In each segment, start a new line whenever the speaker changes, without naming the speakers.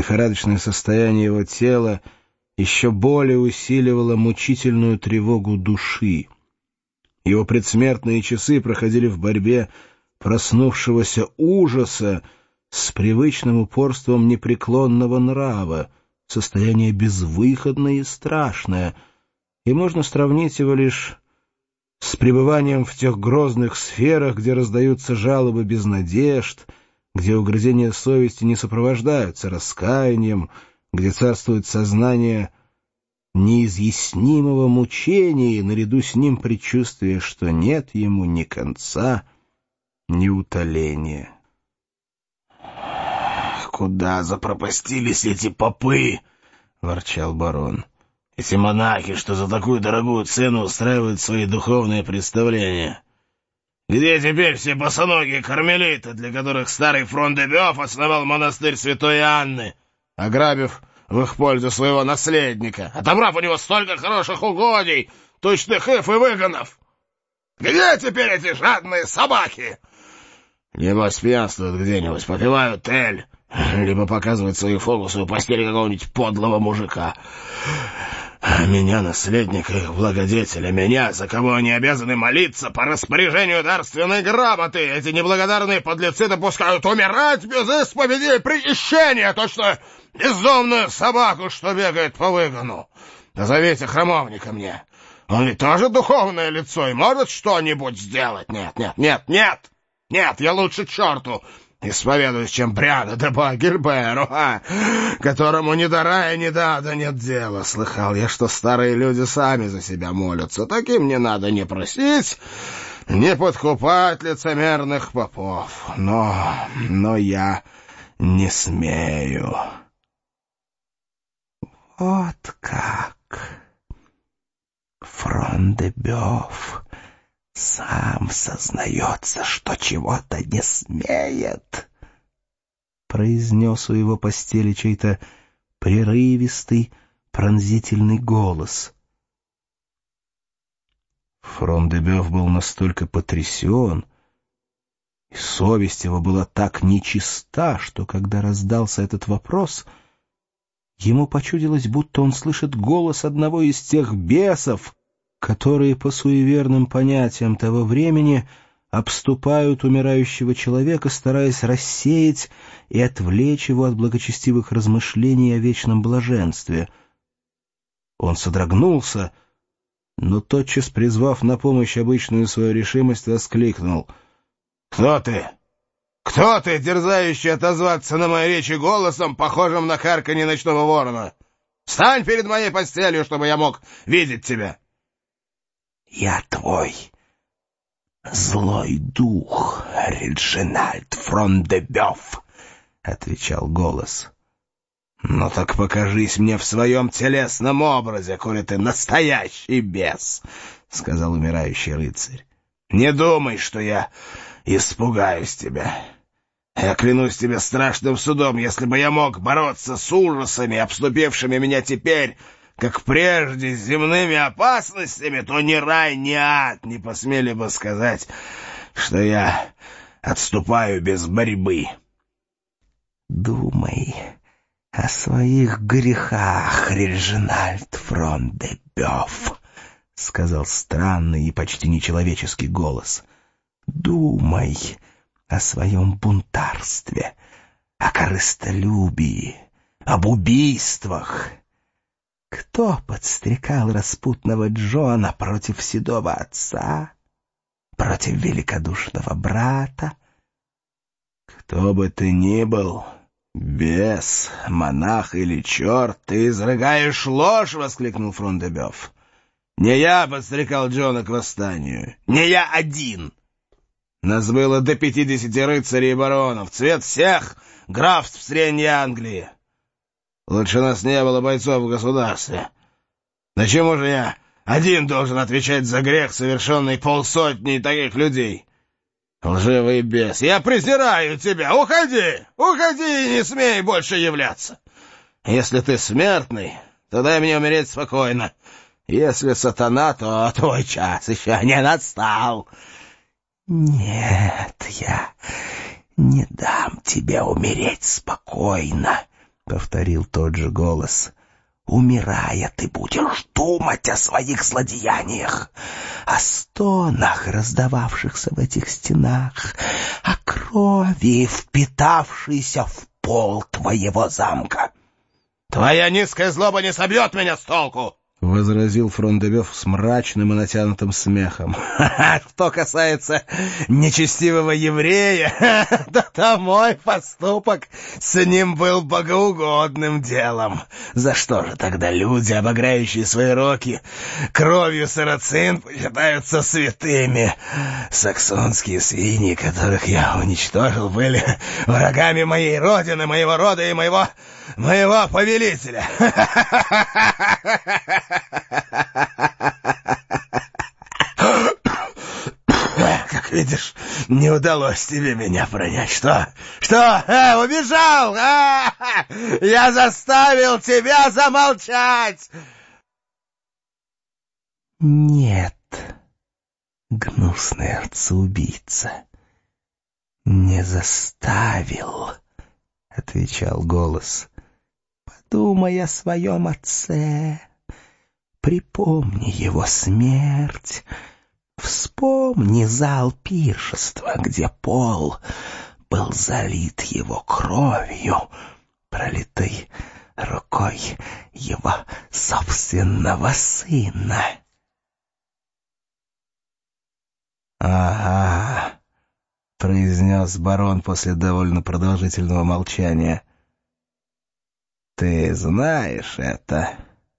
Лихорадочное состояние его тела еще более усиливало мучительную тревогу души. Его предсмертные часы проходили в борьбе проснувшегося ужаса с привычным упорством непреклонного нрава, состояние безвыходное и страшное, и можно сравнить его лишь с пребыванием в тех грозных сферах, где раздаются жалобы без надежд, где угрызения совести не сопровождаются раскаянием, где царствует сознание неизъяснимого мучения и наряду с ним предчувствие, что нет ему ни конца, ни утоления.
«Куда запропастились эти попы?» — ворчал барон. «Эти монахи, что за такую дорогую цену устраивают свои духовные представления. Где теперь все босоногие кармелиты, для которых старый Фрон-де-Бёв основал монастырь Святой Анны, ограбив в их пользу своего наследника, отобрав у него столько хороших угодий, тучных ив и выгонов? Где теперь эти жадные собаки? Небось пьянствуют где-нибудь, попивают эль, либо показывают свои фокусы у постели какого-нибудь подлого мужика. А меня, наследника их благодетеля, меня, за кого они обязаны молиться по распоряжению дарственной грамоты, эти неблагодарные подлецы допускают умирать без исповеди и причащения, точно безумную собаку, что бегает по выгону. Назовите храмовника мне. Он ведь тоже духовное лицо и может что-нибудь сделать. Нет, я лучше черту исповедуюсь, чем Бриану де Буа-Гильберу, которому ни до рая, ни до ада нет дела. Слыхал я, что старые люди сами за себя молятся. Таким не надо ни просить, ни подкупать лицемерных попов. Но я не смею.
Вот как Фрон-де-Бёв сам сознается, что чего-то не смеет, — произнес у его постели чей-то прерывистый, пронзительный голос.
Фрон-де-Бёв был настолько потрясен, и совесть его была так нечиста, что, когда раздался этот вопрос, ему почудилось, будто он слышит голос одного из тех бесов, которые по суеверным понятиям того времени обступают умирающего человека, стараясь рассеять и отвлечь его от благочестивых размышлений о вечном блаженстве. Он содрогнулся, но тотчас, призвав на помощь обычную свою решимость, воскликнул:
«Кто ты? Кто ты, дерзающий отозваться на мои речи голосом, похожим на карканье ночного ворона? Встань перед моей постелью, чтобы я мог видеть тебя!»
«Я твой злой дух, Реджинальд Фрон-де-Бёв», — отвечал голос.
«Ну так покажись мне в своем телесном образе, коли ты настоящий бес», — сказал умирающий рыцарь. «Не думай, что я испугаюсь тебя. Я клянусь тебе страшным судом, если бы я мог бороться с ужасами, обступившими меня теперь, как прежде, с земными опасностями, то ни рай, ни ад не посмели бы сказать, что я отступаю без борьбы».
«Думай о своих грехах, Реджинальд Фрон-де-Бёв», — сказал странный и почти нечеловеческий голос. «Думай о своем бунтарстве, о корыстолюбии, об убийствах. Кто подстрекал распутного Джона против седого отца, против великодушного брата?»
«Кто бы ты ни был, бес, монах или черт, ты изрыгаешь ложь!» — воскликнул Фрон-де-Бёв. «Не я подстрекал Джона к восстанию, не я один. Нас было до 50 рыцарей и баронов, цвет всех графств Средней Англии. Лучше нас не было бойцов в государстве. Но чему же я один должен отвечать за грех, совершенный полсотни таких людей? Лживый бес, я презираю тебя! Уходи! Уходи и не смей больше являться! Если ты смертный, то дай мне умереть спокойно. Если сатана, то твой час еще не настал».
«Нет, я не дам тебе умереть спокойно», — повторил тот же голос. «Умирая, ты будешь думать о своих злодеяниях, о стонах, раздававшихся в этих стенах, о крови, впитавшейся в пол твоего замка».
«Твоя низкая злоба не собьет меня с толку!» — возразил Фрон-де-Бёв с мрачным и натянутым смехом.
«Что касается нечестивого еврея, то мой поступок с ним был богоугодным делом. За что же тогда люди, обограющие свои руки кровью сарацин, почитаются святыми? Саксонские свиньи, которых я уничтожил, были врагами моей родины, моего рода и моего повелителя». «Как видишь, не удалось тебе меня пронять. Что? Убежал? Я заставил тебя замолчать!» «Нет, гнусный отца-убийца, не заставил», — отвечал голос. «Подумай о своем отце, припомни его смерть, вспомни зал пиршества, где пол был залит его кровью, пролитой рукой его собственного сына». «Ага», — произнес барон после довольно продолжительного молчания. «Ты знаешь это?»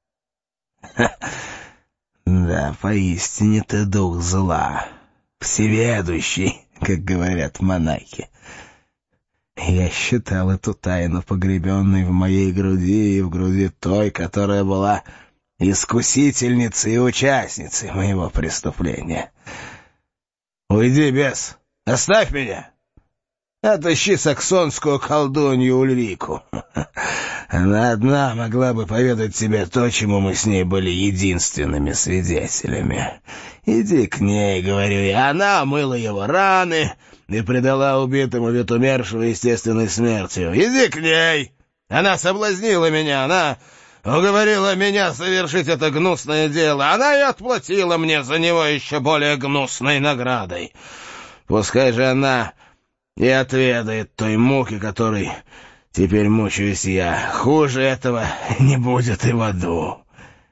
«Да, поистине ты дух зла, всеведущий, как говорят монахи. Я считал эту тайну погребенной в моей груди и в груди той, которая была искусительницей и участницей моего преступления. Уйди, бес, оставь меня! Отыщи саксонскую колдунью Ульрику. Она одна могла бы поведать тебе то, чему мы с ней были единственными свидетелями. Иди к ней, говорю я. Она омыла его раны и предала убитому вид умершего естественной смертью. Иди к ней! Она соблазнила меня, она уговорила меня совершить это гнусное дело. Она и отплатила мне за него еще более гнусной наградой. Пускай же она и отведает той муки, которой теперь мучаюсь я. Хуже этого не будет и в аду».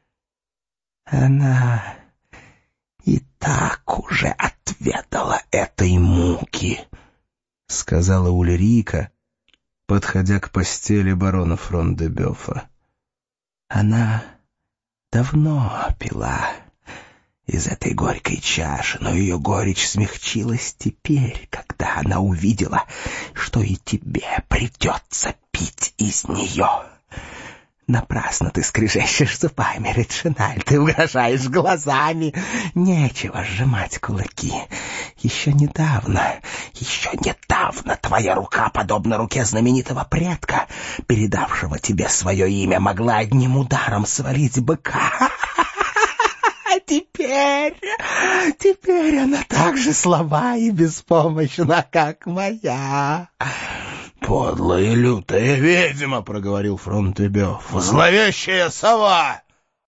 «Она и так уже отведала этой муки», — сказала Ульрика, подходя к постели барона Фрон-де-Бёфа. «Она давно пила из этой горькой чаши, но ее горечь смягчилась теперь, когда она увидела, что и тебе придется пить из нее. Напрасно ты скрежещешь зубами, Реджинальд, ты угрожаешь глазами. Нечего сжимать кулаки. Еще недавно твоя рука, подобно руке знаменитого предка, передавшего тебе свое имя, могла одним ударом свалить быка. А теперь она так же слаба и беспомощна, как моя».
«Подлая и лютая ведьма», — проговорил Фрон-де-Бёв, — «зловещая сова!